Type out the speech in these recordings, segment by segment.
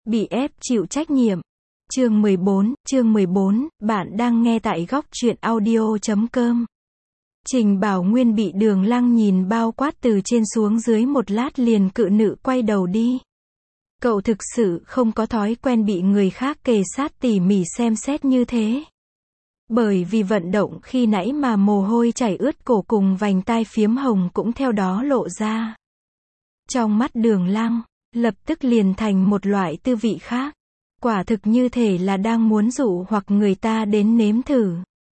Bị ép chịu trách nhiệm. Chương 14, bạn đang nghe tại góc truyện audio.com. Trình Bảo Nguyên bị Đường Lăng nhìn bao quát từ trên xuống dưới một lát liền cự nữ quay đầu đi. Cậu thực sự không có thói quen bị người khác kề sát tỉ mỉ xem xét như thế. Bởi vì vận động khi nãy mà mồ hôi chảy ướt cổ cùng vành tai phiếm hồng cũng theo đó lộ ra. Trong mắt Đường Lăng, lập tức liền thành một loại tư vị khác. Quả thực như thể là đang muốn dụ hoặc người ta đến nếm thử.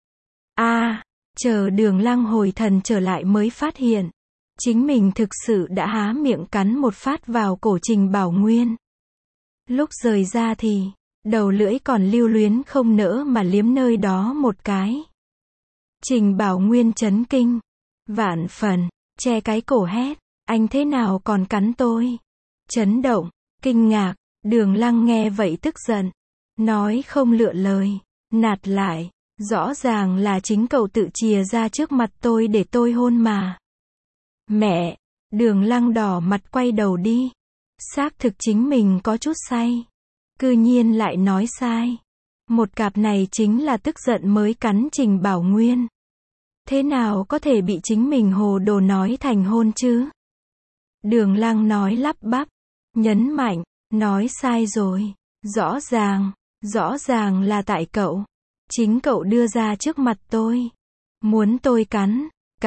Chờ Đường Lăng hồi thần trở lại mới phát hiện. Chính mình thực sự đã há miệng cắn một phát vào cổ Trình Bảo Nguyên. Lúc rời ra thì, đầu lưỡi còn lưu luyến không nỡ mà liếm nơi đó một cái. Trình Bảo Nguyên chấn kinh. Vạn phần, che cái cổ hét. Anh thế nào còn cắn tôi? Chấn động, kinh ngạc, Đường Lăng nghe vậy tức giận. Nói không lựa lời, nạt lại. Rõ ràng là chính cậu tự chìa ra trước mặt tôi để tôi hôn mà. Mẹ, Đường Lăng đỏ mặt quay đầu đi. Xác thực chính mình có chút say. Cư nhiên lại nói sai. Một cặp này chính là tức giận mới cắn Trình Bảo Nguyên. Thế nào có thể bị chính mình hồ đồ nói thành hôn chứ? Đường Lăng nói lắp bắp, nhấn mạnh, nói sai rồi. Rõ ràng là tại cậu. Chính cậu đưa ra trước mặt tôi. Muốn tôi cắn.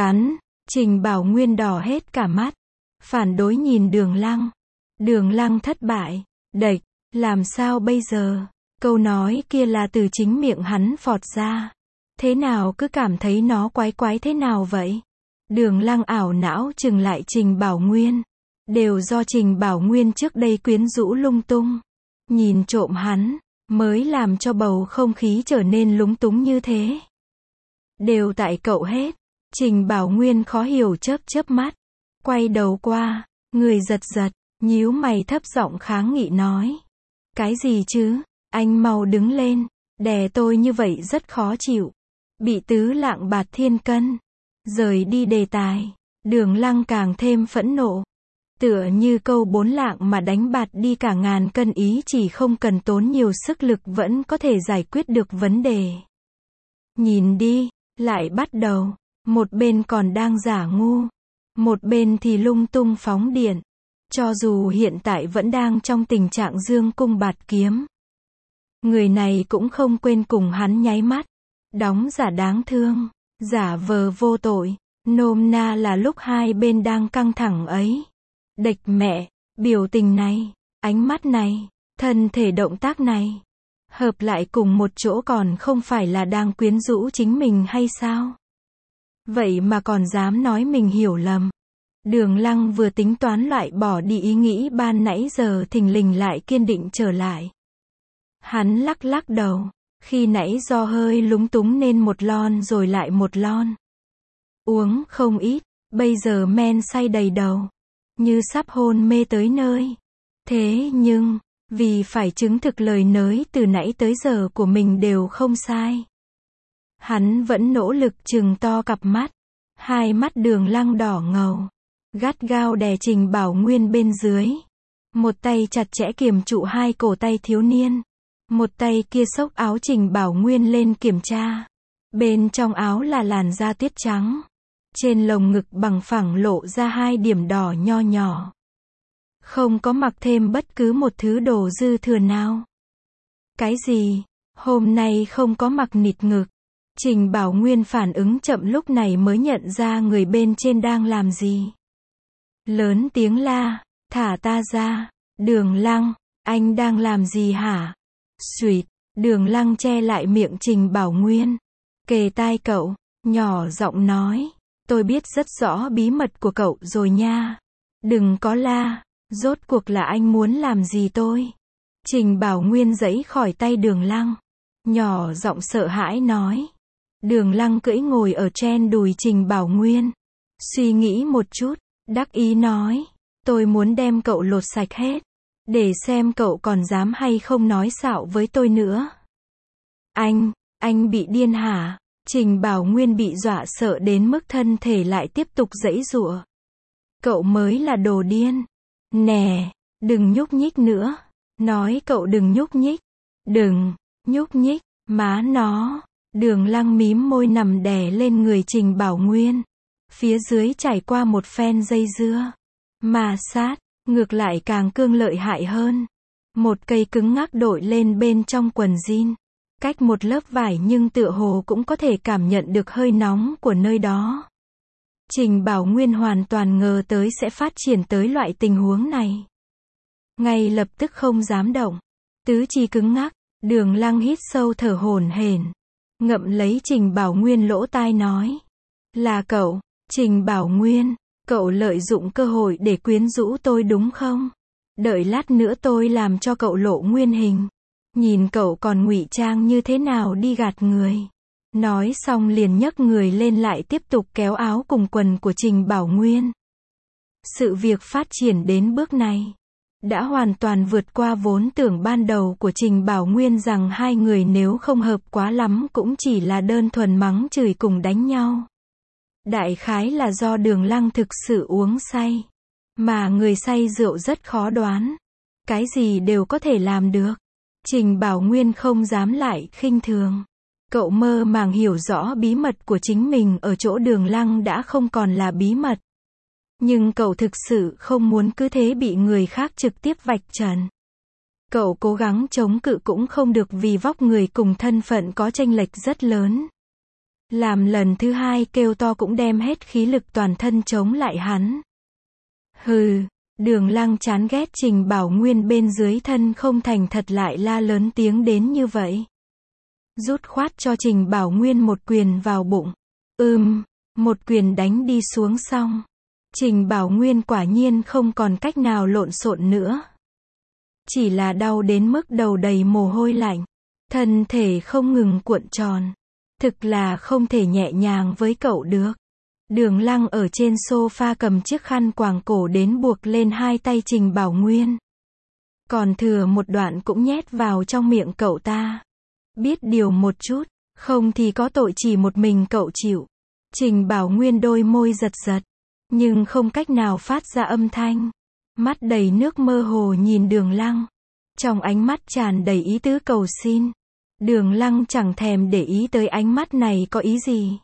Trình Bảo Nguyên đỏ hết cả mắt. Phản đối nhìn Đường Lăng. Đường Lăng thất bại. Đệch, làm sao bây giờ? Câu nói kia là từ chính miệng hắn phọt ra. Thế nào cứ cảm thấy nó quái quái thế nào vậy? Đường Lăng ảo não chừng lại Trình Bảo Nguyên. Đều do Trình Bảo Nguyên trước đây quyến rũ lung tung. Nhìn trộm hắn, mới làm cho bầu không khí trở nên lúng túng như thế. Đều tại cậu hết. Trình Bảo Nguyên khó hiểu chớp mắt. Quay đầu qua, người giật, nhíu mày thấp giọng kháng nghị nói. Cái gì chứ? Anh mau đứng lên. Đè tôi như vậy rất khó chịu. Bị tứ lạng bạt thiên cân. Rời đi đề tài. Đường Lăng càng thêm phẫn nộ. Tựa như câu 4 lạng mà đánh bạt đi cả ngàn cân ý chỉ không cần tốn nhiều sức lực vẫn có thể giải quyết được vấn đề. Nhìn đi, lại bắt đầu. Một bên còn đang giả ngu. Một bên thì lung tung phóng điện. Cho dù hiện tại vẫn đang trong tình trạng dương cung bạt kiếm. Người này cũng không quên cùng hắn nháy mắt. Đóng giả đáng thương. Giả vờ vô tội. Nôm na là lúc hai bên đang căng thẳng ấy. Đệch mẹ, biểu tình này, ánh mắt này, thân thể động tác này. Hợp lại cùng một chỗ còn không phải là đang quyến rũ chính mình hay sao? Vậy mà còn dám nói mình hiểu lầm. Đường Lăng vừa tính toán loại bỏ đi ý nghĩ ban nãy giờ thình lình lại kiên định trở lại. Hắn lắc đầu. Khi nãy do hơi lúng túng nên một lon rồi lại một lon. Uống không ít, bây giờ men say đầy đầu. Như sắp hôn mê tới nơi. Thế nhưng, vì phải chứng thực lời nới từ nãy tới giờ của mình đều không sai. Hắn vẫn nỗ lực trừng to cặp mắt. Hai mắt Đường Lăng đỏ ngầu. Gắt gao đè Trình Bảo Nguyên bên dưới. Một tay chặt chẽ kiềm trụ hai cổ tay thiếu niên. Một tay kia xốc áo Trình Bảo Nguyên lên kiểm tra. Bên trong áo là làn da tuyết trắng. Trên lồng ngực bằng phẳng lộ ra hai điểm đỏ nho nhỏ. Không có mặc thêm bất cứ một thứ đồ dư thừa nào. Cái gì? Hôm nay không có mặc nịt ngực. Trình Bảo Nguyên phản ứng chậm lúc này mới nhận ra người bên trên đang làm gì. Lớn tiếng la, thả ta ra. Đường Lăng, anh đang làm gì hả? Xuỵt, Đường Lăng che lại miệng Trình Bảo Nguyên. Kề tai cậu, nhỏ giọng nói. Tôi biết rất rõ bí mật của cậu rồi nha. Đừng có la, rốt cuộc là anh muốn làm gì tôi? Trình Bảo Nguyên giãy khỏi tay Đường Lăng. Nhỏ giọng sợ hãi nói. Đường Lăng cưỡi ngồi ở trên đùi Trình Bảo Nguyên. Suy nghĩ một chút, đắc ý nói. Tôi muốn đem cậu lột sạch hết. Để xem cậu còn dám hay không nói xạo với tôi nữa. Anh bị điên hả? Trình Bảo Nguyên bị dọa sợ đến mức thân thể lại tiếp tục giãy giụa. Cậu mới là đồ điên. Nè, đừng nhúc nhích nữa. Nói cậu đừng nhúc nhích. Đừng, nhúc nhích, má nó. Đường Lăng mím môi nằm đè lên người Trình Bảo Nguyên. Phía dưới trải qua một phen dây dưa. Ma sát, ngược lại càng cương lợi hại hơn. Một cây cứng ngắc đội lên bên trong quần jean. Cách một lớp vải nhưng tựa hồ cũng có thể cảm nhận được hơi nóng của nơi đó. Trình Bảo Nguyên hoàn toàn ngờ tới sẽ phát triển tới loại tình huống này. Ngay lập tức không dám động. Tứ chi cứng ngắc, Đường Lăng hít sâu thở hổn hển. Ngậm lấy Trình Bảo Nguyên lỗ tai nói. Là cậu, Trình Bảo Nguyên, cậu lợi dụng cơ hội để quyến rũ tôi đúng không? Đợi lát nữa tôi làm cho cậu lộ nguyên hình. Nhìn cậu còn ngụy trang như thế nào đi gạt người. Nói xong liền nhấc người lên lại tiếp tục kéo áo cùng quần của Trình Bảo Nguyên. Sự việc phát triển đến bước này đã hoàn toàn vượt qua vốn tưởng ban đầu của Trình Bảo Nguyên rằng hai người nếu không hợp quá lắm cũng chỉ là đơn thuần mắng chửi cùng đánh nhau. Đại khái là do Đường Lăng thực sự uống say. Mà người say rượu rất khó đoán. Cái gì đều có thể làm được. Trình Bảo Nguyên không dám lại khinh thường. Cậu mơ màng hiểu rõ bí mật của chính mình ở chỗ Đường Lăng đã không còn là bí mật. Nhưng cậu thực sự không muốn cứ thế bị người khác trực tiếp vạch trần. Cậu cố gắng chống cự cũng không được vì vóc người cùng thân phận có chênh lệch rất lớn. Làm lần thứ hai kêu to cũng đem hết khí lực toàn thân chống lại hắn. Hừ, Đường Lăng chán ghét Trình Bảo Nguyên bên dưới thân không thành thật lại la lớn tiếng đến như vậy. Rút khoát cho Trình Bảo Nguyên một quyền vào bụng. Một quyền đánh đi xuống xong. Trình Bảo Nguyên quả nhiên không còn cách nào lộn xộn nữa. Chỉ là đau đến mức đầu đầy mồ hôi lạnh. Thân thể không ngừng cuộn tròn. Thực là không thể nhẹ nhàng với cậu được. Đường Lăng ở trên sofa cầm chiếc khăn quàng cổ đến buộc lên hai tay Trình Bảo Nguyên. Còn thừa một đoạn cũng nhét vào trong miệng cậu ta. Biết điều một chút, không thì có tội chỉ một mình cậu chịu. Trình Bảo Nguyên đôi môi giật giật, nhưng không cách nào phát ra âm thanh. Mắt đầy nước mơ hồ nhìn Đường Lăng. Trong ánh mắt tràn đầy ý tứ cầu xin. Đường Lăng chẳng thèm để ý tới ánh mắt này có ý gì.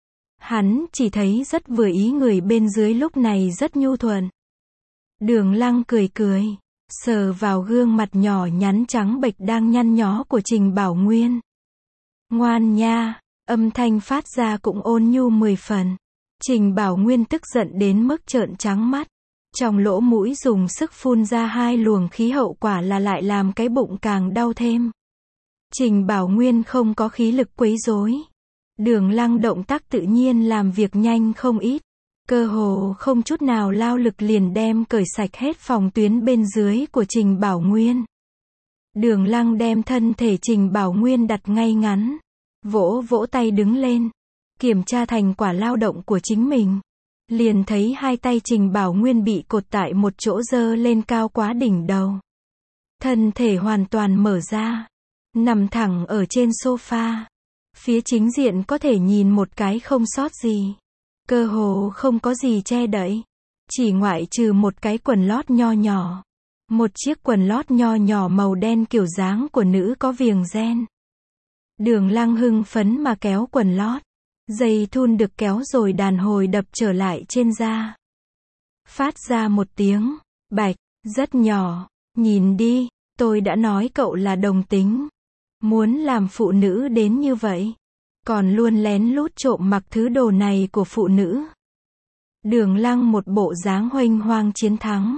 Hắn chỉ thấy rất vừa ý người bên dưới lúc này rất nhu thuận. Đường Lăng cười cười, sờ vào gương mặt nhỏ nhắn trắng bệch đang nhăn nhó của Trình Bảo Nguyên. Ngoan nha, âm thanh phát ra cũng ôn nhu 10 phần. Trình Bảo Nguyên tức giận đến mức trợn trắng mắt. Trong lỗ mũi dùng sức phun ra hai luồng khí hậu quả là lại làm cái bụng càng đau thêm. Trình Bảo Nguyên không có khí lực quấy rối. Đường Lăng động tác tự nhiên làm việc nhanh không ít. Cơ hồ không chút nào lao lực liền đem cởi sạch hết phòng tuyến bên dưới của Trình Bảo Nguyên. Đường Lăng đem thân thể Trình Bảo Nguyên đặt ngay ngắn. Vỗ vỗ tay đứng lên. Kiểm tra thành quả lao động của chính mình. Liền thấy hai tay Trình Bảo Nguyên bị cột tại một chỗ dơ lên cao quá đỉnh đầu. Thân thể hoàn toàn mở ra. Nằm thẳng ở trên sofa. Phía chính diện có thể nhìn một cái không sót gì. Cơ hồ không có gì che đậy. Chỉ ngoại trừ một cái quần lót nho nhỏ. Một chiếc quần lót nho nhỏ màu đen kiểu dáng của nữ có viền ren. Đường Lăng hưng phấn mà kéo quần lót. Dây thun được kéo rồi đàn hồi đập trở lại trên da. Phát ra một tiếng bạch, rất nhỏ. Nhìn đi, tôi đã nói cậu là đồng tính. Muốn làm phụ nữ đến như vậy. Còn luôn lén lút trộm mặc thứ đồ này của phụ nữ. Đường Lăng một bộ dáng huênh hoang chiến thắng.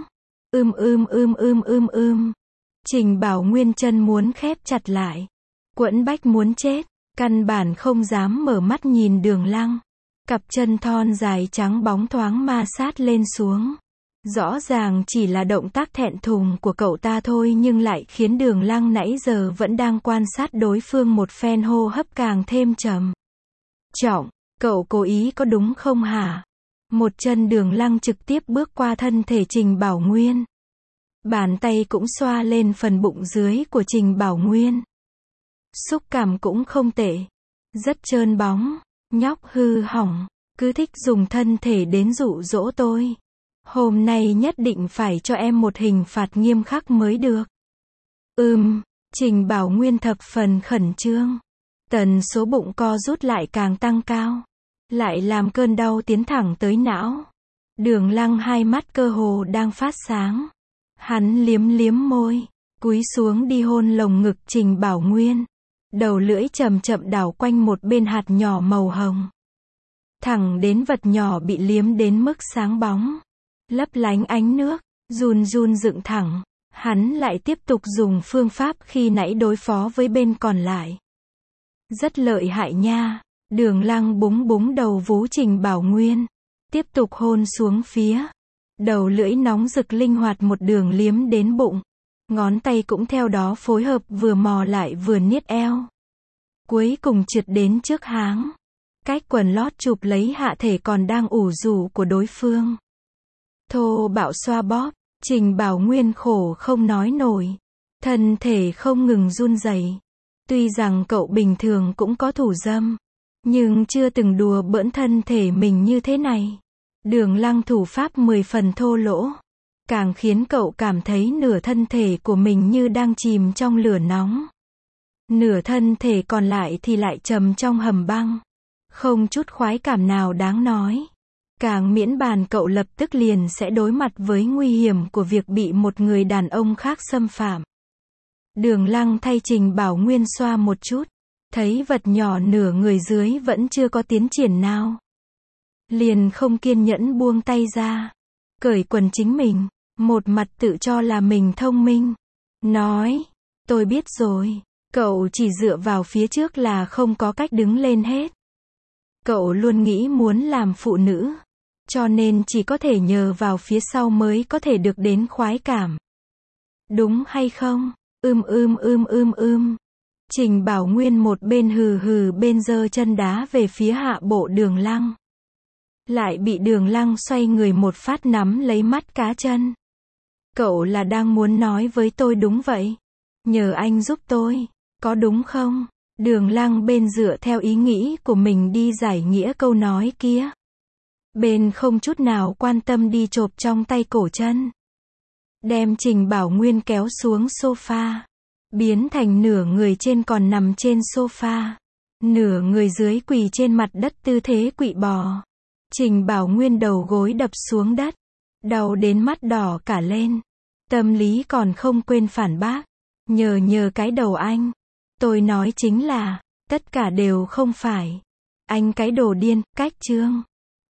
Trình Bảo Nguyên chân muốn khép chặt lại. Quẫn bách muốn chết. Căn bản không dám mở mắt nhìn Đường Lăng. Cặp chân thon dài trắng bóng thoáng ma sát lên xuống. Rõ ràng chỉ là động tác thẹn thùng của cậu ta thôi nhưng lại khiến Đường Lăng nãy giờ vẫn đang quan sát đối phương một phen hô hấp càng thêm trầm trọng. Cậu cố ý có đúng không hả? Một chân Đường Lăng trực tiếp bước qua thân thể Trình Bảo Nguyên. Bàn tay cũng xoa lên phần bụng dưới của Trình Bảo Nguyên. Xúc cảm cũng không tệ. Rất trơn bóng. Nhóc hư hỏng. Cứ thích dùng thân thể đến dụ dỗ tôi. Hôm nay nhất định phải cho em một hình phạt nghiêm khắc mới được. Trình Bảo Nguyên thập phần khẩn trương. Tần số bụng co rút lại càng tăng cao. Lại làm cơn đau tiến thẳng tới não. Đường Lăng hai mắt cơ hồ đang phát sáng. Hắn liếm liếm môi, cúi xuống đi hôn lồng ngực Trình Bảo Nguyên. Đầu lưỡi chậm chậm đảo quanh một bên hạt nhỏ màu hồng. Thẳng đến vật nhỏ bị liếm đến mức sáng bóng. Lấp lánh ánh nước, run run dựng thẳng. Hắn lại tiếp tục dùng phương pháp khi nãy đối phó với bên còn lại. Rất lợi hại nha. Đường Lăng búng búng đầu vú Trình Bảo Nguyên. Tiếp tục hôn xuống phía. Đầu lưỡi nóng rực linh hoạt một đường liếm đến bụng. Ngón tay cũng theo đó phối hợp vừa mò lại vừa niết eo. Cuối cùng trượt đến trước háng. Cách quần lót chụp lấy hạ thể còn đang ủ rũ của đối phương. Thô bạo xoa bóp. Trình Bảo Nguyên khổ không nói nổi. Thân thể không ngừng run rẩy. Tuy rằng cậu bình thường cũng có thủ dâm. Nhưng chưa từng đùa bỡn thân thể mình như thế này. Đường Lăng thủ pháp 10 phần thô lỗ. Càng khiến cậu cảm thấy nửa thân thể của mình như đang chìm trong lửa nóng. Nửa thân thể còn lại thì lại trầm trong hầm băng. Không chút khoái cảm nào đáng nói. Càng miễn bàn cậu lập tức liền sẽ đối mặt với nguy hiểm của việc bị một người đàn ông khác xâm phạm. Đường Lăng thay Trình Bảo Nguyên xoa một chút. Thấy vật nhỏ nửa người dưới vẫn chưa có tiến triển nào. Liền không kiên nhẫn buông tay ra. Cởi quần chính mình. Một mặt tự cho là mình thông minh. Nói, tôi biết rồi. Cậu chỉ dựa vào phía trước là không có cách đứng lên hết. Cậu luôn nghĩ muốn làm phụ nữ. Cho nên chỉ có thể nhờ vào phía sau mới có thể được đến khoái cảm. Đúng hay không? Trình Bảo Nguyên một bên hừ hừ bên giơ chân đá về phía hạ bộ Đường Lăng. Lại bị Đường Lăng xoay người một phát nắm lấy mắt cá chân. Cậu là đang muốn nói với tôi đúng vậy. Nhờ anh giúp tôi. Có đúng không? Đường Lăng bên dựa theo ý nghĩ của mình đi giải nghĩa câu nói kia. Bên không chút nào quan tâm đi chộp trong tay cổ chân. Đem Trình Bảo Nguyên kéo xuống sofa. Biến thành nửa người trên còn nằm trên sofa. Nửa người dưới quỳ trên mặt đất tư thế quỵ bò. Trình Bảo Nguyên đầu gối đập xuống đất. Đau đến mắt đỏ cả lên. Tâm lý còn không quên phản bác. Nhờ cái đầu anh. Tôi nói chính là, tất cả đều không phải. Anh cái đồ điên, cách chương.